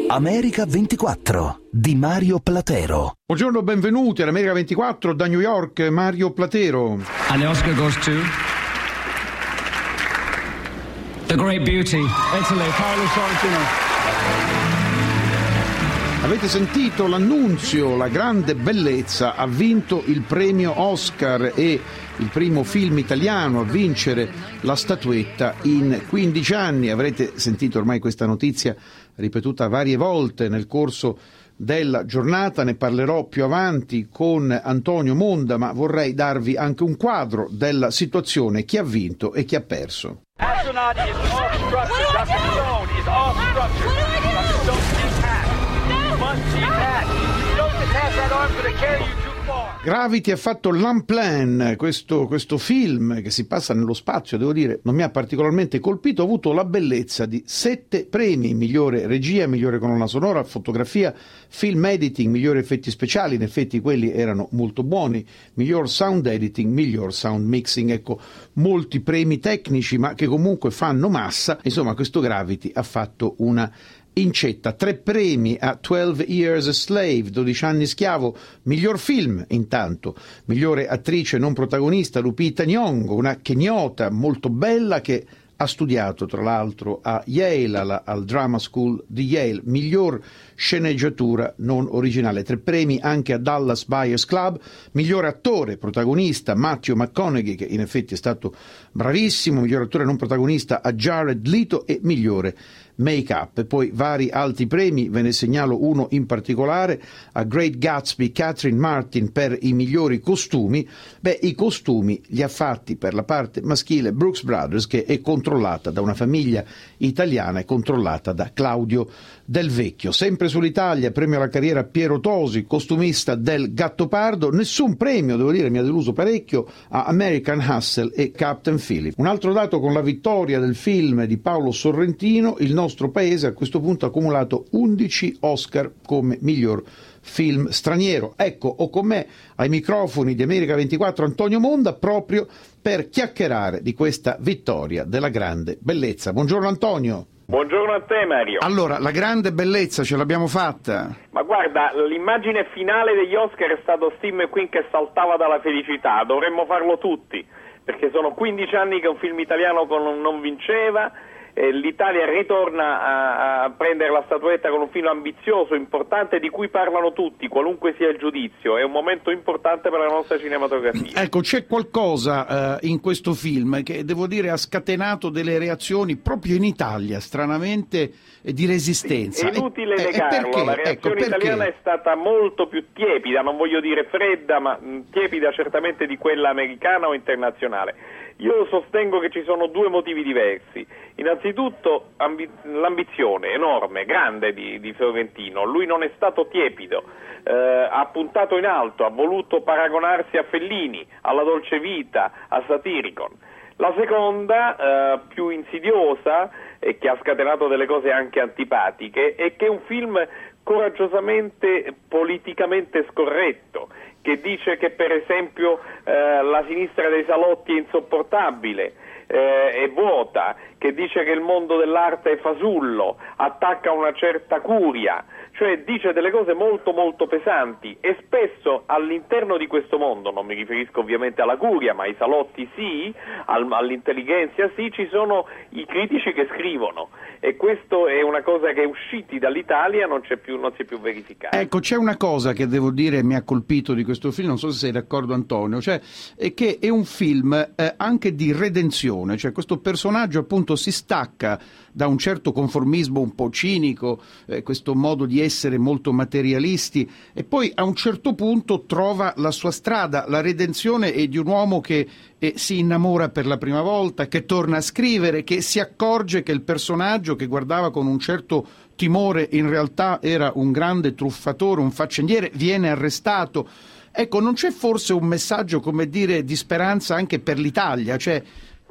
America 24 di Mario Platero. Buongiorno, benvenuti all'America 24 da New York, Mario Platero. And the Oscar goes to The Great Beauty, Italy, Paolo Sorrentino. Avete sentito l'annunzio, La grande bellezza ha vinto il premio Oscar e il primo film italiano a vincere la statuetta in 15 anni. Avrete sentito ormai questa notizia ripetuta varie volte nel corso della giornata, ne parlerò più avanti con Antonio Monda, ma vorrei darvi anche un quadro della situazione, chi ha vinto e chi ha perso. Astronaut is off structure. Dr. Stone is off structure. Dr. Stone detached. Must detach. Don't detach that arm to carry you too far. Gravity ha fatto l'Unplanned, questo film che si passa nello spazio, devo dire, non mi ha particolarmente colpito, ha avuto la bellezza di 7 premi, migliore regia, migliore colonna sonora, fotografia, film editing, migliori effetti speciali, in effetti quelli erano molto buoni, miglior sound editing, miglior sound mixing, ecco, molti premi tecnici ma che comunque fanno massa. Insomma, questo Gravity ha fatto una incetta, 3 premi a 12 Years a Slave, 12 anni schiavo, miglior film intanto, migliore attrice non protagonista Lupita Nyong'o, una kenyota molto bella che ha studiato tra l'altro a Yale, al Drama School di Yale, miglior sceneggiatura non originale, 3 premi anche a Dallas Buyers Club, miglior attore protagonista Matthew McConaughey, che in effetti è stato bravissimo, miglior attore non protagonista a Jared Leto e migliore make-up. E poi vari altri premi, ve ne segnalo uno in particolare, a Great Gatsby Catherine Martin per i migliori costumi. I costumi li ha fatti per la parte maschile Brooks Brothers, che è controllata da una famiglia italiana e controllata da Claudio Del Vecchio. Sempre sull'Italia, premio alla carriera Piero Tosi, costumista del Gattopardo, nessun premio, devo dire, mi ha deluso parecchio, a American Hustle e Captain Phillip. Un altro dato, con la vittoria del film di Paolo Sorrentino, il nostro paese a questo punto ha accumulato 11 Oscar come miglior film straniero. Ecco, ho con me ai microfoni di America 24 Antonio Monda proprio per chiacchierare di questa vittoria della grande bellezza. Buongiorno Antonio. Buongiorno a te Mario. Allora, la grande bellezza ce l'abbiamo fatta? Ma guarda, l'immagine finale degli Oscar è stato Steve McQueen che saltava dalla felicità, dovremmo farlo tutti, perché sono 15 anni che un film italiano non vinceva. L'Italia ritorna a prendere la statuetta con un film ambizioso, importante, di cui parlano tutti, qualunque sia il giudizio. È un momento importante per la nostra cinematografia. Ecco, c'è qualcosa in questo film che, devo dire, ha scatenato delle reazioni proprio in Italia, stranamente, di resistenza. È inutile negarlo, perché? La reazione italiana è stata molto più tiepida, non voglio dire fredda, ma tiepida certamente di quella americana o internazionale. Io sostengo che ci sono 2 motivi diversi. Innanzitutto l'ambizione enorme, grande di Sorrentino. Lui non è stato tiepido, ha puntato in alto, ha voluto paragonarsi a Fellini, alla Dolce Vita, a Satyricon. La seconda, più insidiosa e che ha scatenato delle cose anche antipatiche, è che è un film coraggiosamente politicamente scorretto, che dice che per esempio la sinistra dei salotti è insopportabile, è vuota, che dice che il mondo dell'arte è fasullo, attacca una certa curia, cioè dice delle cose molto molto pesanti, e spesso all'interno di questo mondo, non mi riferisco ovviamente alla curia, ma ai salotti sì, all'intelligenza sì, ci sono i critici che scrivono, e questo è una cosa che usciti dall'Italia non si è più verificata. Ecco, c'è una cosa che devo dire mi ha colpito di questo film, non so se sei d'accordo Antonio, cioè è che è un film anche di redenzione, cioè questo personaggio appunto si stacca da un certo conformismo un po' cinico, questo modo di essere molto materialisti, e poi a un certo punto trova la sua strada. La redenzione è di un uomo che si innamora per la prima volta, che torna a scrivere, che si accorge che il personaggio che guardava con un certo timore in realtà era un grande truffatore, un faccendiere, viene arrestato. Ecco, non c'è forse un messaggio, come dire, di speranza anche per l'Italia? Cioè,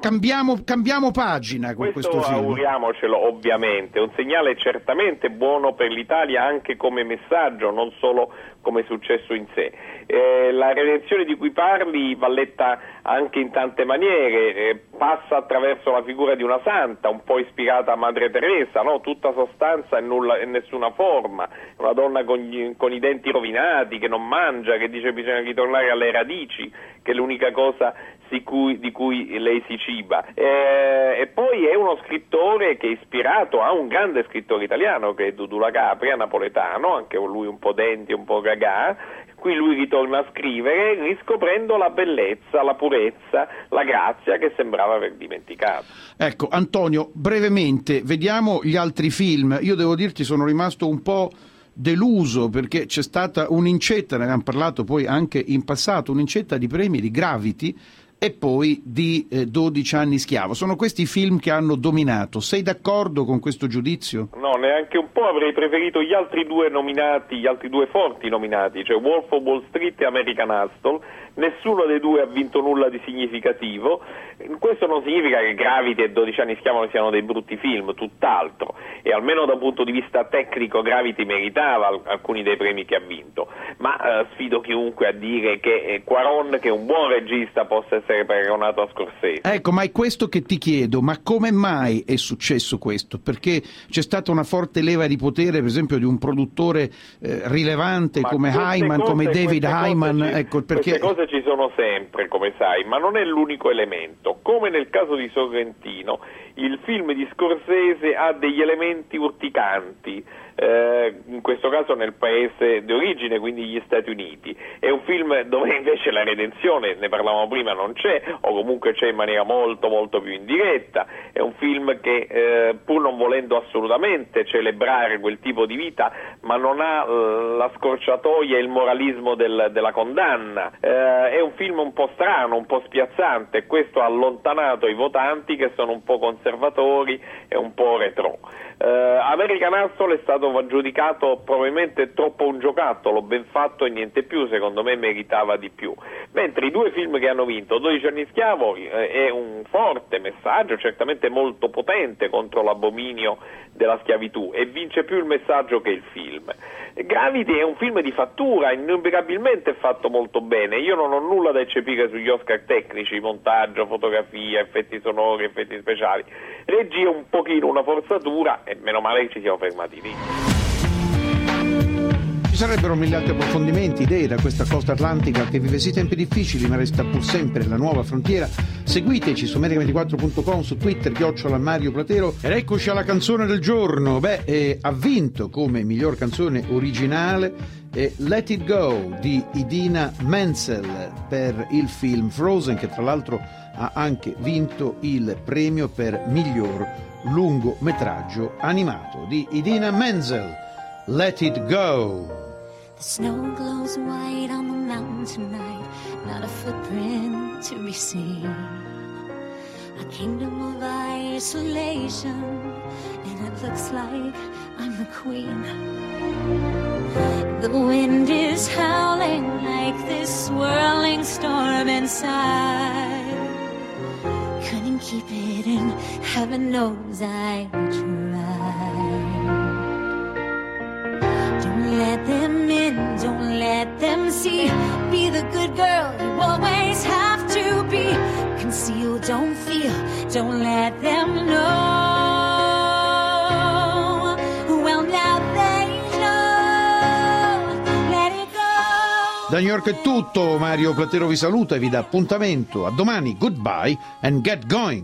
cambiamo pagina con questo film. Auguriamocelo, ovviamente, un segnale certamente buono per l'Italia anche come messaggio, non solo come successo in sé. La redenzione di cui parli va letta anche in tante maniere, passa attraverso la figura di una santa, un po' ispirata a Madre Teresa, no? Tutta sostanza e nessuna forma, una donna con i denti rovinati, che non mangia, che dice bisogna ritornare alle radici, che è l'unica cosa di cui lei si ciba. E poi è uno scrittore che è ispirato a un grande scrittore italiano, che è Dudu La Capria, napoletano, anche lui un po' denti, un po' gagà. Qui lui ritorna a scrivere riscoprendo la bellezza, la purezza, la grazia che sembrava aver dimenticato. Ecco, Antonio, brevemente, vediamo gli altri film. Io devo dirti, sono rimasto un po' deluso perché c'è stata un'incetta, ne abbiamo parlato poi anche in passato, un'incetta di premi di Gravity e poi di 12 anni schiavo. Sono questi i film che hanno dominato. Sei d'accordo con questo giudizio? No, neanche un po'. Avrei preferito gli altri due nominati, gli altri due forti nominati, cioè Wolf of Wall Street e American Hustle. Nessuno dei due ha vinto nulla di significativo. Questo non significa che Gravity e 12 anni schiavo siano dei brutti film, tutt'altro, e almeno da un punto di vista tecnico Gravity meritava alcuni dei premi che ha vinto, ma sfido chiunque a dire che Cuarón, che è un buon regista, possa essere paragonato a Scorsese. Ecco, ma è questo che ti chiedo, ma come mai è successo questo? Perché c'è stata una forte leva di potere, per esempio, di un produttore rilevante come Hyman, come David Hyman, ecco, perché... Queste cose ci sono sempre, come sai, ma non è l'unico elemento. Come nel caso di Sorrentino, il film di Scorsese ha degli elementi urticanti, in questo caso nel paese di origine, quindi gli Stati Uniti. È un film dove invece la redenzione, ne parlavamo prima, non c'è, o comunque c'è in maniera molto molto più indiretta. È un film che pur non volendo assolutamente celebrare quel tipo di vita, ma non ha la scorciatoia e il moralismo della condanna. È un film un po' strano, un po' spiazzante, e questo ha allontanato i votanti che sono un po' conservatori e un po' retro. American Hustle è stato giudicato probabilmente troppo un giocattolo, ben fatto e niente più, secondo me meritava di più. Mentre i due film che hanno vinto, 12 anni schiavo è un forte messaggio, certamente molto potente contro l'abominio della schiavitù, e vince più il messaggio che il film. Gravity è un film di fattura, innegabilmente fatto molto bene. Io non ho nulla da eccepire sugli Oscar tecnici, montaggio, fotografia, effetti sonori, effetti speciali. Regia un pochino una forzatura, e meno male che ci siamo fermati lì. Ci sarebbero mille altri approfondimenti, idee da questa costa atlantica che vive sì tempi difficili ma resta pur sempre la nuova frontiera. Seguiteci su America24.com, su Twitter, @Mario Platero. Ed eccoci alla canzone del giorno. Ha vinto come miglior canzone originale Let It Go di Idina Menzel per il film Frozen, che tra l'altro ha anche vinto il premio per miglior lungometraggio animato. Di Idina Menzel, Let It Go. The snow glows white on the mountain tonight, not a footprint to be seen. A kingdom of isolation, and it looks like I'm the queen. The wind is howling like this swirling storm inside. Couldn't keep it in, heaven knows I tried. Don't let them in, don't let them see. Be the good girl you always have to be. Conceal, don't feel, don't let them know. Well, now they know. Let it go. Da New York è tutto, Mario Platero vi saluta e vi dà appuntamento a domani. Goodbye and get going.